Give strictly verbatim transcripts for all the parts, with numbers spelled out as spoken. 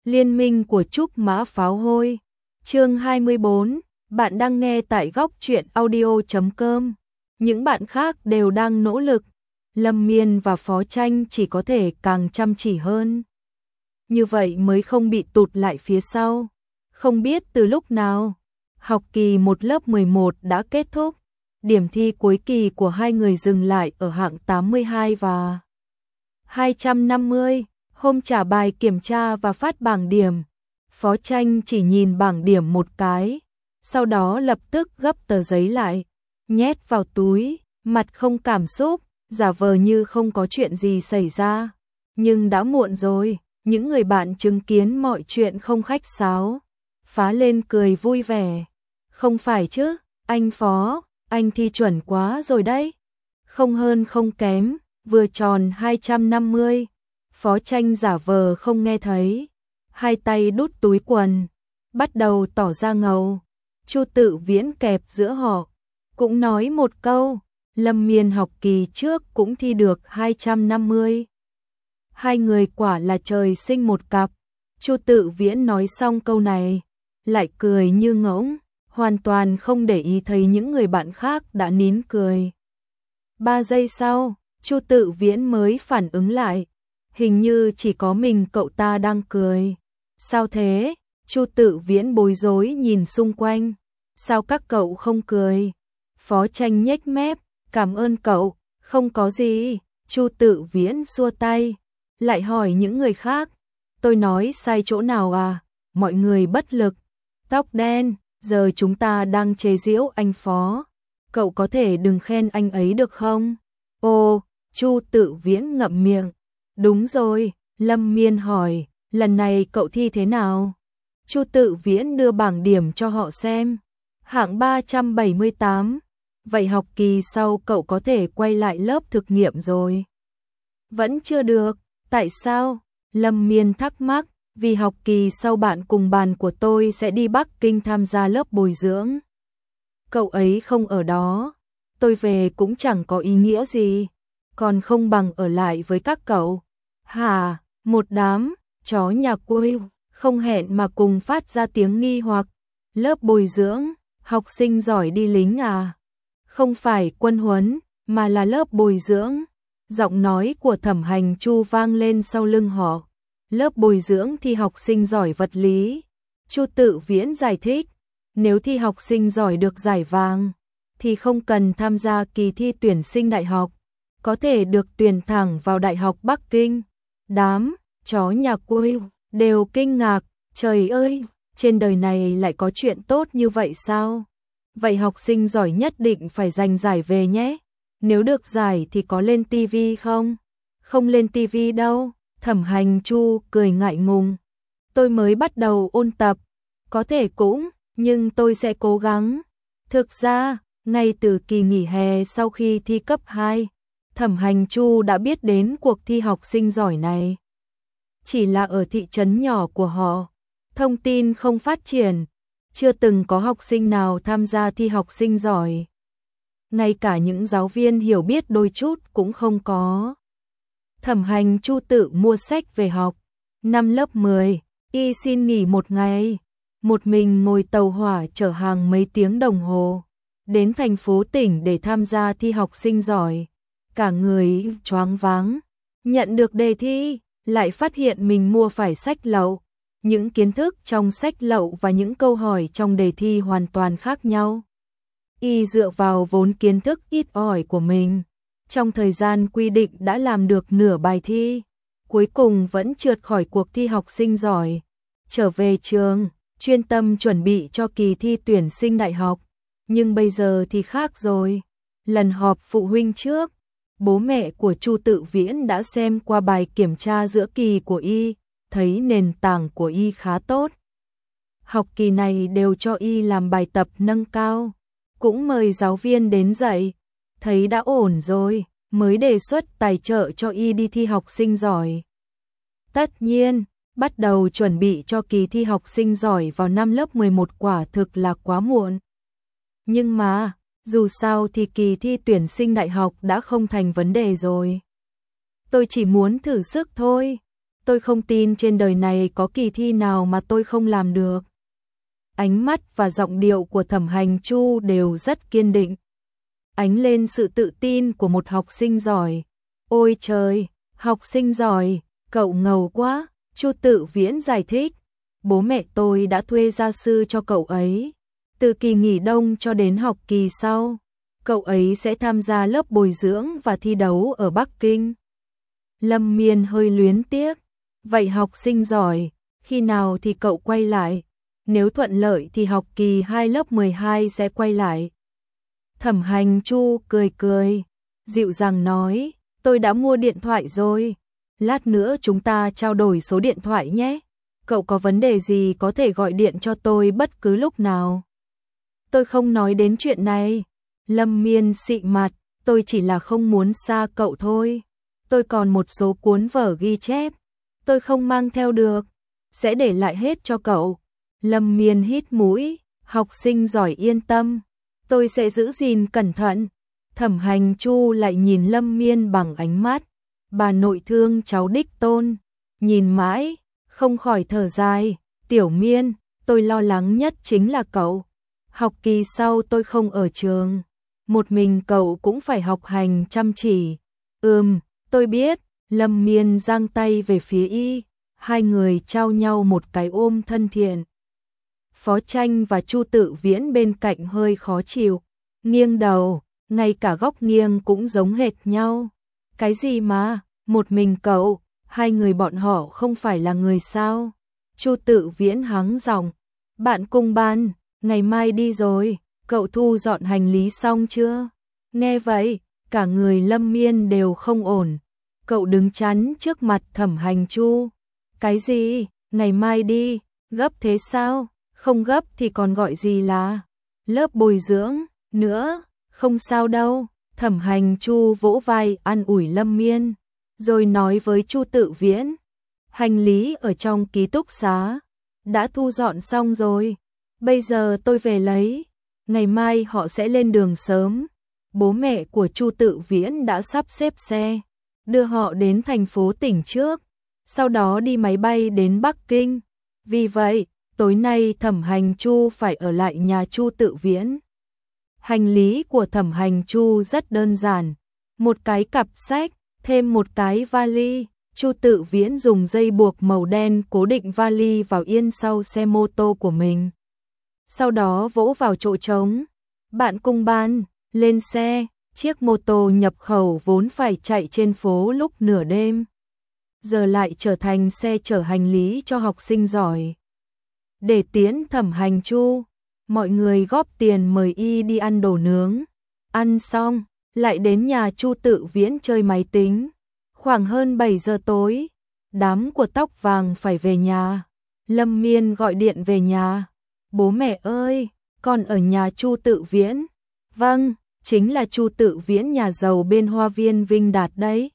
Liên minh của Trúc Mã Pháo Hôi. Chương hai mươi bốn, bạn đang nghe tại góc truyện audio chấm com. Những bạn khác đều đang nỗ lực, Lâm Miên và Phó Tranh chỉ có thể càng chăm chỉ hơn. Như vậy mới không bị tụt lại phía sau. Không biết từ lúc nào, học kỳ một lớp mười một đã kết thúc. Điểm thi cuối kỳ của hai người dừng lại ở hạng tám mươi hai và hai trăm năm mươi. Hôm trả bài kiểm tra và phát bảng điểm, Phó Tranh chỉ nhìn bảng điểm một cái, sau đó lập tức gấp tờ giấy lại, nhét vào túi, mặt không cảm xúc, giả vờ như không có chuyện gì xảy ra. Nhưng đã muộn rồi, những người bạn chứng kiến mọi chuyện không khách sáo, phá lên cười vui vẻ. Không phải chứ, anh Phó, anh thi chuẩn quá rồi đấy. Không hơn không kém, vừa tròn hai trăm năm mươi. Phó Tranh giả vờ không nghe thấy, hai tay đút túi quần, bắt đầu tỏ ra ngầu. Chu Tự Viễn kẹp giữa họ, cũng nói một câu, Lâm Miên học kỳ trước cũng thi được hai trăm năm mươi. Hai người quả là trời sinh một cặp. Chu Tự Viễn nói xong câu này, lại cười như ngỗng, hoàn toàn không để ý thấy những người bạn khác đã nín cười. Ba giây sau, Chu Tự Viễn mới phản ứng lại. Hình như chỉ có mình cậu ta đang cười. Sao thế? Chu Tự Viễn bối rối nhìn xung quanh. Sao các cậu không cười? Phó Tranh nhếch mép, cảm ơn cậu, không có gì. Chu Tự Viễn xua tay, lại hỏi những người khác. Tôi nói sai chỗ nào à? Mọi người bất lực. Tóc đen, giờ chúng ta đang chế giễu anh Phó. Cậu có thể đừng khen anh ấy được không? Ồ, Chu Tự Viễn ngậm miệng. Đúng rồi, Lâm Miên hỏi, lần này cậu thi thế nào? Chu Tự Viễn đưa bảng điểm cho họ xem. Hạng ba trăm bảy mươi tám. Vậy học kỳ sau cậu có thể quay lại lớp thực nghiệm rồi. Vẫn chưa được, tại sao? Lâm Miên thắc mắc, vì học kỳ sau bạn cùng bàn của tôi sẽ đi Bắc Kinh tham gia lớp bồi dưỡng. Cậu ấy không ở đó, tôi về cũng chẳng có ý nghĩa gì, còn không bằng ở lại với các cậu. Hà, một đám chó nhà quê không hẹn mà cùng phát ra tiếng nghi hoặc. Lớp bồi dưỡng, học sinh giỏi đi lính à? Không phải quân huấn, mà là lớp bồi dưỡng. Giọng nói của Thẩm Hành Chu vang lên sau lưng họ. Lớp bồi dưỡng thi học sinh giỏi vật lý. Chu Tự Viễn giải thích, nếu thi học sinh giỏi được giải vàng, thì không cần tham gia kỳ thi tuyển sinh đại học, có thể được tuyển thẳng vào Đại học Bắc Kinh. Đám chó nhà quê đều kinh ngạc, trời ơi, trên đời này lại có chuyện tốt như vậy sao? Vậy học sinh giỏi nhất định phải giành giải về nhé. Nếu được giải thì có lên tivi không? Không lên tivi đâu. Thẩm Hành Chu cười ngại ngùng. Tôi mới bắt đầu ôn tập, có thể cũng, nhưng tôi sẽ cố gắng. Thực ra, ngay từ kỳ nghỉ hè sau khi thi cấp hai, Thẩm Hành Chu đã biết đến cuộc thi học sinh giỏi này. Chỉ là ở thị trấn nhỏ của họ, thông tin không phát triển, chưa từng có học sinh nào tham gia thi học sinh giỏi. Ngay cả những giáo viên hiểu biết đôi chút cũng không có. Thẩm Hành Chu tự mua sách về học. Năm lớp mười, y xin nghỉ một ngày. Một mình ngồi tàu hỏa chở hàng mấy tiếng đồng hồ, đến thành phố tỉnh để tham gia thi học sinh giỏi. Cả người choáng váng, nhận được đề thi, lại phát hiện mình mua phải sách lậu. Những kiến thức trong sách lậu và những câu hỏi trong đề thi hoàn toàn khác nhau. Y dựa vào vốn kiến thức ít ỏi của mình, trong thời gian quy định đã làm được nửa bài thi, cuối cùng vẫn trượt khỏi cuộc thi học sinh giỏi. Trở về trường, chuyên tâm chuẩn bị cho kỳ thi tuyển sinh đại học. Nhưng bây giờ thì khác rồi. Lần họp phụ huynh trước, bố mẹ của Chu Tự Viễn đã xem qua bài kiểm tra giữa kỳ của y, thấy nền tảng của y khá tốt. Học kỳ này đều cho y làm bài tập nâng cao, cũng mời giáo viên đến dạy, thấy đã ổn rồi, mới đề xuất tài trợ cho y đi thi học sinh giỏi. Tất nhiên, bắt đầu chuẩn bị cho kỳ thi học sinh giỏi vào năm lớp mười một quả thực là quá muộn. Nhưng mà, dù sao thì kỳ thi tuyển sinh đại học đã không thành vấn đề rồi. Tôi chỉ muốn thử sức thôi. Tôi không tin trên đời này có kỳ thi nào mà tôi không làm được. Ánh mắt và giọng điệu của Thẩm Hành Chu đều rất kiên định, ánh lên sự tự tin của một học sinh giỏi. Ôi trời, học sinh giỏi, cậu ngầu quá, Chu Tự Viễn giải thích. Bố mẹ tôi đã thuê gia sư cho cậu ấy. Từ kỳ nghỉ đông cho đến học kỳ sau, cậu ấy sẽ tham gia lớp bồi dưỡng và thi đấu ở Bắc Kinh. Lâm Miên hơi luyến tiếc. Vậy học sinh giỏi, khi nào thì cậu quay lại? Nếu thuận lợi thì học kỳ hai lớp mười hai sẽ quay lại. Thẩm Hành Chu cười cười, dịu dàng nói, tôi đã mua điện thoại rồi. Lát nữa chúng ta trao đổi số điện thoại nhé. Cậu có vấn đề gì có thể gọi điện cho tôi bất cứ lúc nào. Tôi không nói đến chuyện này. Lâm Miên xị mặt, tôi chỉ là không muốn xa cậu thôi. Tôi còn một số cuốn vở ghi chép, tôi không mang theo được, sẽ để lại hết cho cậu. Lâm Miên hít mũi, học sinh giỏi yên tâm, tôi sẽ giữ gìn cẩn thận. Thẩm Hành Chu lại nhìn Lâm Miên bằng ánh mắt, bà nội thương cháu đích tôn, nhìn mãi, không khỏi thở dài, Tiểu Miên, tôi lo lắng nhất chính là cậu. Học kỳ sau tôi không ở trường, một mình cậu cũng phải học hành chăm chỉ. Ừm, tôi biết. Lâm Miên giang tay về phía y, hai người trao nhau một cái ôm thân thiện. Phó Tranh và Chu Tự Viễn bên cạnh hơi khó chịu, nghiêng đầu, ngay cả góc nghiêng cũng giống hệt nhau. Cái gì mà, một mình cậu, hai người bọn họ không phải là người sao? Chu Tự Viễn hắng giọng, bạn cùng ban, ngày mai đi rồi, cậu thu dọn hành lý xong chưa? Nghe vậy, cả người Lâm Miên đều không ổn. Cậu đứng chắn trước mặt Thẩm Hành Chu. Cái gì? Ngày mai đi, gấp thế sao? Không gấp thì còn gọi gì là lớp bồi dưỡng nữa, không sao đâu. Thẩm Hành Chu vỗ vai an ủi Lâm Miên, rồi nói với Chu Tự Viễn, hành lý ở trong ký túc xá đã thu dọn xong rồi, bây giờ tôi về lấy, ngày mai họ sẽ lên đường sớm. Bố mẹ của Chu Tự Viễn đã sắp xếp xe đưa họ đến thành phố tỉnh trước, sau đó đi máy bay đến Bắc Kinh. Vì vậy, tối nay Thẩm Hành Chu phải ở lại nhà Chu Tự Viễn. Hành lý của Thẩm Hành Chu rất đơn giản, một cái cặp sách, thêm một cái vali. Chu Tự Viễn dùng dây buộc màu đen cố định vali vào yên sau xe mô tô của mình. Sau đó vỗ vào chỗ trống. Bạn cùng ban, lên xe. Chiếc mô tô nhập khẩu vốn phải chạy trên phố lúc nửa đêm, giờ lại trở thành xe chở hành lý cho học sinh giỏi. Để tiễn Thẩm Hành Chu, mọi người góp tiền mời y đi ăn đồ nướng. Ăn xong, lại đến nhà Chu Tự Viễn chơi máy tính. Khoảng hơn bảy giờ tối, đám của Tóc Vàng phải về nhà. Lâm Miên gọi điện về nhà. Bố mẹ ơi, con ở nhà Chu Tự Viễn. Vâng, chính là Chu Tự Viễn nhà giàu bên Hoa Viên Vinh Đạt đấy.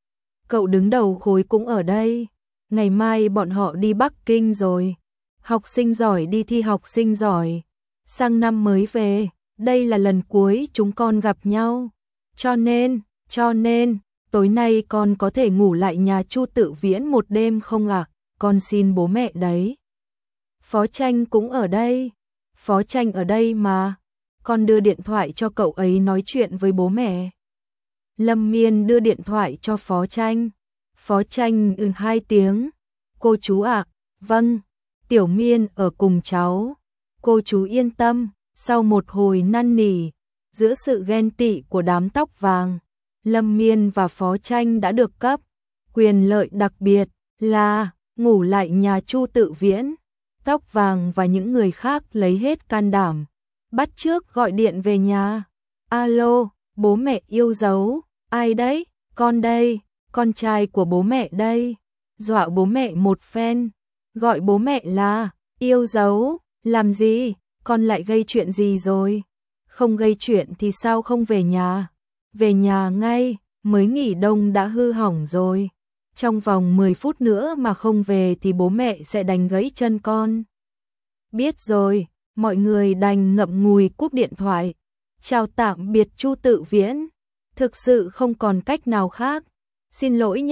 Cậu đứng đầu khối cũng ở đây. Ngày mai bọn họ đi Bắc Kinh rồi. Học sinh giỏi đi thi học sinh giỏi. Sang năm mới về, đây là lần cuối chúng con gặp nhau. Cho nên, cho nên, tối nay con có thể ngủ lại nhà Chu Tự Viễn một đêm không ạ? À? Con xin bố mẹ đấy. Phó Tranh cũng ở đây. Phó Tranh ở đây mà. Con đưa điện thoại cho cậu ấy nói chuyện với bố mẹ. Lâm Miên đưa điện thoại cho Phó Tranh. Phó Tranh ừ hai tiếng. Cô chú ạ, à, vâng, Tiểu Miên ở cùng cháu. Cô chú yên tâm. Sau một hồi năn nỉ, giữa sự ghen tị của đám Tóc Vàng, Lâm Miên và Phó Tranh đã được cấp quyền lợi đặc biệt là ngủ lại nhà Chu Tự Viễn. Tóc Vàng và những người khác lấy hết can đảm, bắt chước gọi điện về nhà. Alo, bố mẹ yêu dấu, ai đấy? Con đây, con trai của bố mẹ đây. Dọa bố mẹ một phen, gọi bố mẹ là yêu dấu, làm gì? Con lại gây chuyện gì rồi? Không gây chuyện thì sao không về nhà? Về nhà ngay, mới nghỉ đông đã hư hỏng rồi. Trong vòng mười phút nữa mà không về thì bố mẹ sẽ đánh gãy chân con. Biết rồi, mọi người đành ngậm ngùi cúp điện thoại. Chào tạm biệt Chu Tự Viễn. Thực sự không còn cách nào khác. Xin lỗi nhé,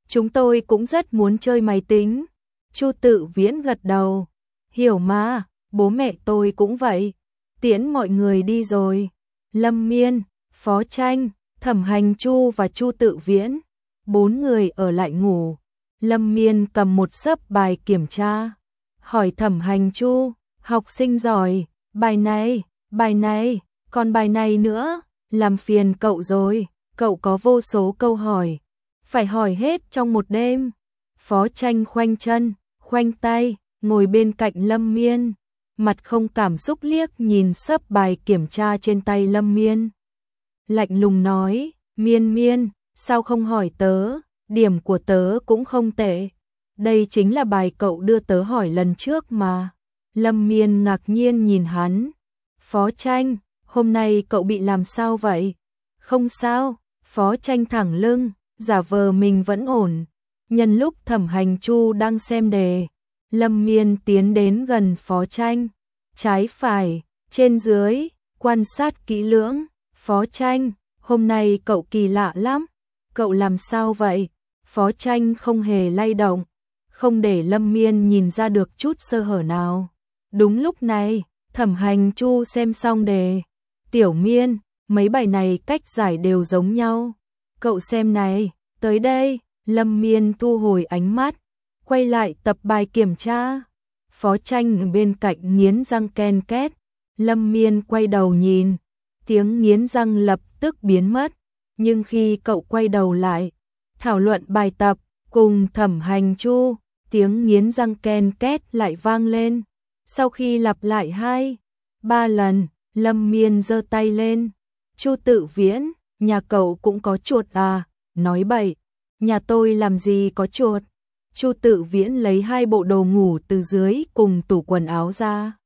Chúng tôi cũng rất muốn chơi máy tính. Chu Tự Viễn gật đầu. Hiểu mà, bố mẹ tôi cũng vậy. Tiễn mọi người đi rồi. Lâm Miên, Phó Tranh, Thẩm Hành Chu và Chu Tự Viễn, bốn người ở lại ngủ. Lâm Miên cầm một xấp bài kiểm tra, hỏi Thẩm Hành Chu, học sinh giỏi, bài này, bài này, còn bài này nữa, làm phiền cậu rồi, cậu có vô số câu hỏi, phải hỏi hết trong một đêm. Phó Tranh khoanh chân, khoanh tay, ngồi bên cạnh Lâm Miên, mặt không cảm xúc liếc nhìn xấp bài kiểm tra trên tay Lâm Miên. Lạnh lùng nói, Miên Miên, sao không hỏi tớ, điểm của tớ cũng không tệ. Đây chính là bài cậu đưa tớ hỏi lần trước mà. Lâm Miên ngạc nhiên nhìn hắn. Phó Tranh, hôm nay cậu bị làm sao vậy? Không sao, Phó Tranh thẳng lưng, giả vờ mình vẫn ổn. Nhân lúc Thẩm Hành Chu đang xem đề, Lâm Miên tiến đến gần Phó Tranh, trái phải, trên dưới, quan sát kỹ lưỡng. Phó Tranh, hôm nay cậu kỳ lạ lắm, cậu làm sao vậy? Phó Tranh không hề lay động, không để Lâm Miên nhìn ra được chút sơ hở nào. Đúng lúc này, Thẩm Hành Chu xem xong đề. Tiểu Miên, mấy bài này cách giải đều giống nhau. Cậu xem này, tới đây, Lâm Miên thu hồi ánh mắt, quay lại tập bài kiểm tra. Phó Tranh ở bên cạnh nghiến răng ken két. Lâm Miên quay đầu nhìn, tiếng nghiến răng lập tức biến mất. Nhưng khi cậu quay đầu lại, thảo luận bài tập cùng Thẩm Hành Chu, tiếng nghiến răng ken két lại vang lên. Sau khi lặp lại hai, ba lần, Lâm Miên giơ tay lên. Chu Tự Viễn, nhà cậu cũng có chuột à? Nói bậy, nhà tôi làm gì có chuột? Chu Tự Viễn lấy hai bộ đồ ngủ từ dưới cùng tủ quần áo ra,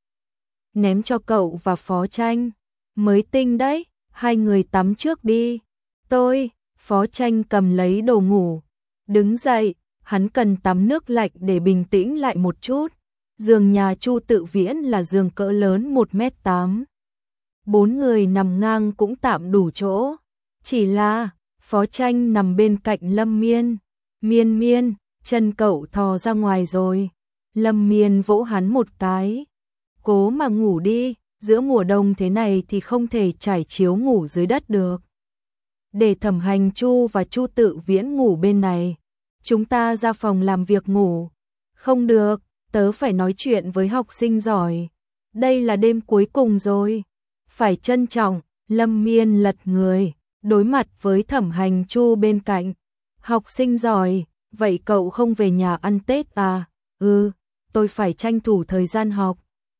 ném cho cậu và Phó Tranh. Mới tinh đấy, hai người tắm trước đi. Tôi, Phó Tranh cầm lấy đồ ngủ, đứng dậy, hắn cần tắm nước lạnh để bình tĩnh lại một chút. Giường nhà Chu Tự Viễn là giường cỡ lớn một mét tám. Bốn người nằm ngang cũng tạm đủ chỗ. Chỉ là, Phó Tranh nằm bên cạnh Lâm Miên. Miên Miên, chân cậu thò ra ngoài rồi. Lâm Miên vỗ hắn một cái. Cố mà ngủ đi, giữa mùa đông thế này thì không thể trải chiếu ngủ dưới đất được. Để Thẩm Hành Chu và Chu Tự Viễn ngủ bên này, chúng ta ra phòng làm việc ngủ. Không được, tớ phải nói chuyện với học sinh giỏi. Đây là đêm cuối cùng rồi. Phải trân trọng. Lâm Miên lật người, đối mặt với Thẩm Hành Chu bên cạnh. Học sinh giỏi, vậy cậu không về nhà ăn Tết à? Ừ, tôi phải tranh thủ thời gian học.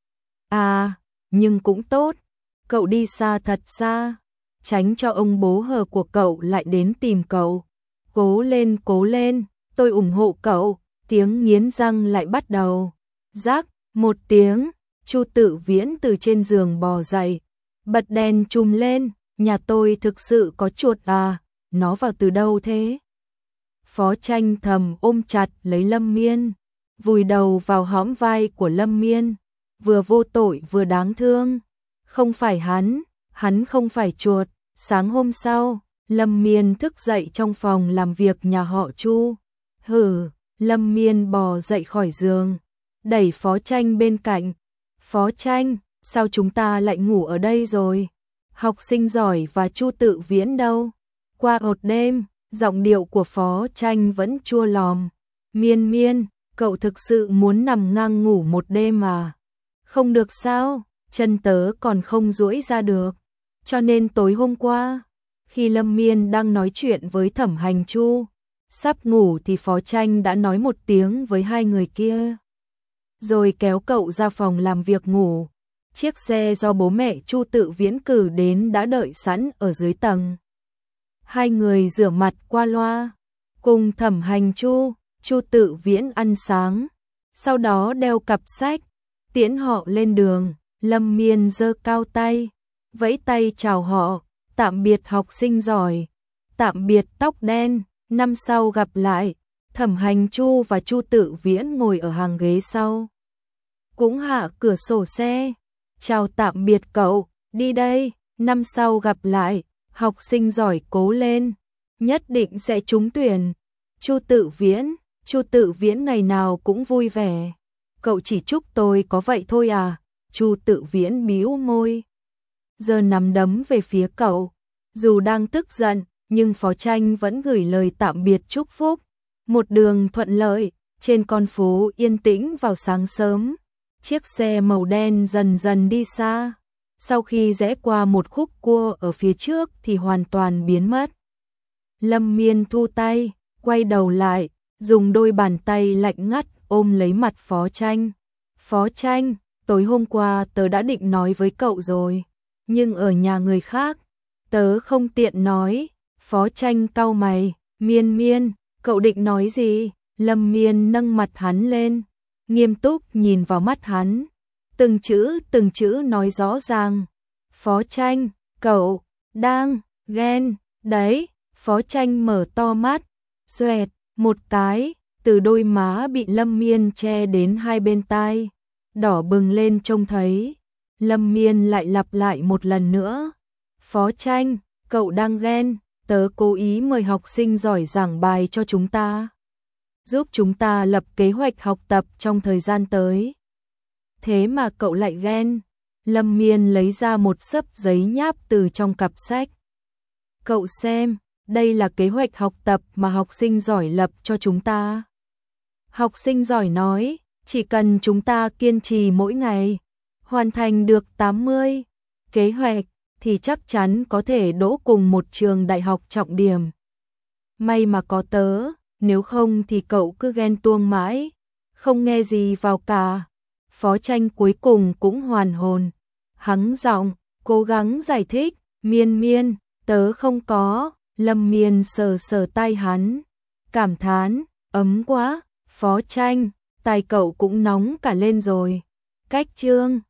À, nhưng cũng tốt. Cậu đi xa thật xa, tránh cho ông bố hờ của cậu lại đến tìm cậu. Cố lên, cố lên, tôi ủng hộ cậu. Tiếng nghiến răng lại bắt đầu. Rắc, một tiếng, Chu Tự Viễn từ trên giường bò dậy, bật đèn chùm lên. Nhà tôi thực sự có chuột à? Nó vào từ đâu thế? Phó Tranh thầm ôm chặt lấy Lâm Miên, vùi đầu vào hõm vai của Lâm Miên, vừa vô tội vừa đáng thương. Không phải hắn, hắn không phải chuột. Sáng hôm sau, Lâm Miên thức dậy trong phòng làm việc nhà họ Chu. Hừ, Lâm Miên bò dậy khỏi giường, đẩy Phó Tranh bên cạnh. Phó Tranh, sao chúng ta lại ngủ ở đây rồi? Học sinh giỏi và Chu Tự Viễn đâu? Qua một đêm, giọng điệu của Phó Tranh vẫn chua lòm. Miên Miên, cậu thực sự muốn nằm ngang ngủ một đêm mà? Không được sao, chân tớ còn không duỗi ra được. Cho nên tối hôm qua, khi Lâm Miên đang nói chuyện với Thẩm Hành Chu, sắp ngủ thì Phó Tranh đã nói một tiếng với hai người kia, rồi kéo cậu ra phòng làm việc ngủ. Chiếc xe do bố mẹ Chu Tự Viễn cử đến đã đợi sẵn ở dưới tầng. Hai người rửa mặt qua loa, cùng Thẩm Hành Chu, Chu Tự Viễn ăn sáng, sau đó đeo cặp sách, tiễn họ lên đường. Lâm Miên giơ cao tay, vẫy tay chào họ, tạm biệt học sinh giỏi, tạm biệt tóc đen, năm sau gặp lại. Thẩm Hành Chu và Chu Tự Viễn ngồi ở hàng ghế sau, cũng hạ cửa sổ xe, chào tạm biệt cậu, đi đây, năm sau gặp lại, học sinh giỏi cố lên, nhất định sẽ trúng tuyển. Chu Tự Viễn, Chu Tự Viễn ngày nào cũng vui vẻ. Cậu chỉ chúc tôi có vậy thôi à? Chu Tự Viễn bĩu môi. Giờ nắm đấm về phía cậu. Dù đang tức giận, nhưng Phó Tranh vẫn gửi lời tạm biệt chúc phúc. Một đường thuận lợi, trên con phố yên tĩnh vào sáng sớm. Chiếc xe màu đen dần dần đi xa. Sau khi rẽ qua một khúc cua ở phía trước thì hoàn toàn biến mất. Lâm Miên thu tay, quay đầu lại, dùng đôi bàn tay lạnh ngắt ôm lấy mặt Phó Tranh. Phó Tranh, tối hôm qua tớ đã định nói với cậu rồi, nhưng ở nhà người khác, tớ không tiện nói. Phó Tranh cau mày, Miên Miên, cậu định nói gì? Lâm Miên nâng mặt hắn lên, nghiêm túc nhìn vào mắt hắn, từng chữ từng chữ nói rõ ràng. Phó Tranh, cậu đang ghen đấy. Phó Tranh mở to mắt, xoẹt một cái, từ đôi má bị Lâm Miên che đến hai bên tai, đỏ bừng lên trông thấy. Lâm Miên lại lặp lại một lần nữa. Phó Tranh, cậu đang ghen, tớ cố ý mời học sinh giỏi giảng bài cho chúng ta, giúp chúng ta lập kế hoạch học tập trong thời gian tới. Thế mà cậu lại ghen. Lâm Miên lấy ra một xấp giấy nháp từ trong cặp sách. Cậu xem, đây là kế hoạch học tập mà học sinh giỏi lập cho chúng ta. Học sinh giỏi nói, chỉ cần chúng ta kiên trì mỗi ngày, hoàn thành được tám mươi kế hoạch, thì chắc chắn có thể đỗ cùng một trường đại học trọng điểm. May mà có tớ, nếu không thì cậu cứ ghen tuông mãi, không nghe gì vào cả. Phó Tranh cuối cùng cũng hoàn hồn, hắng giọng, cố gắng giải thích, Miên Miên, tớ không có. Lâm Miên sờ sờ tay hắn, cảm thán, ấm quá. Phó Tranh, tay cậu cũng nóng cả lên rồi. Cách chương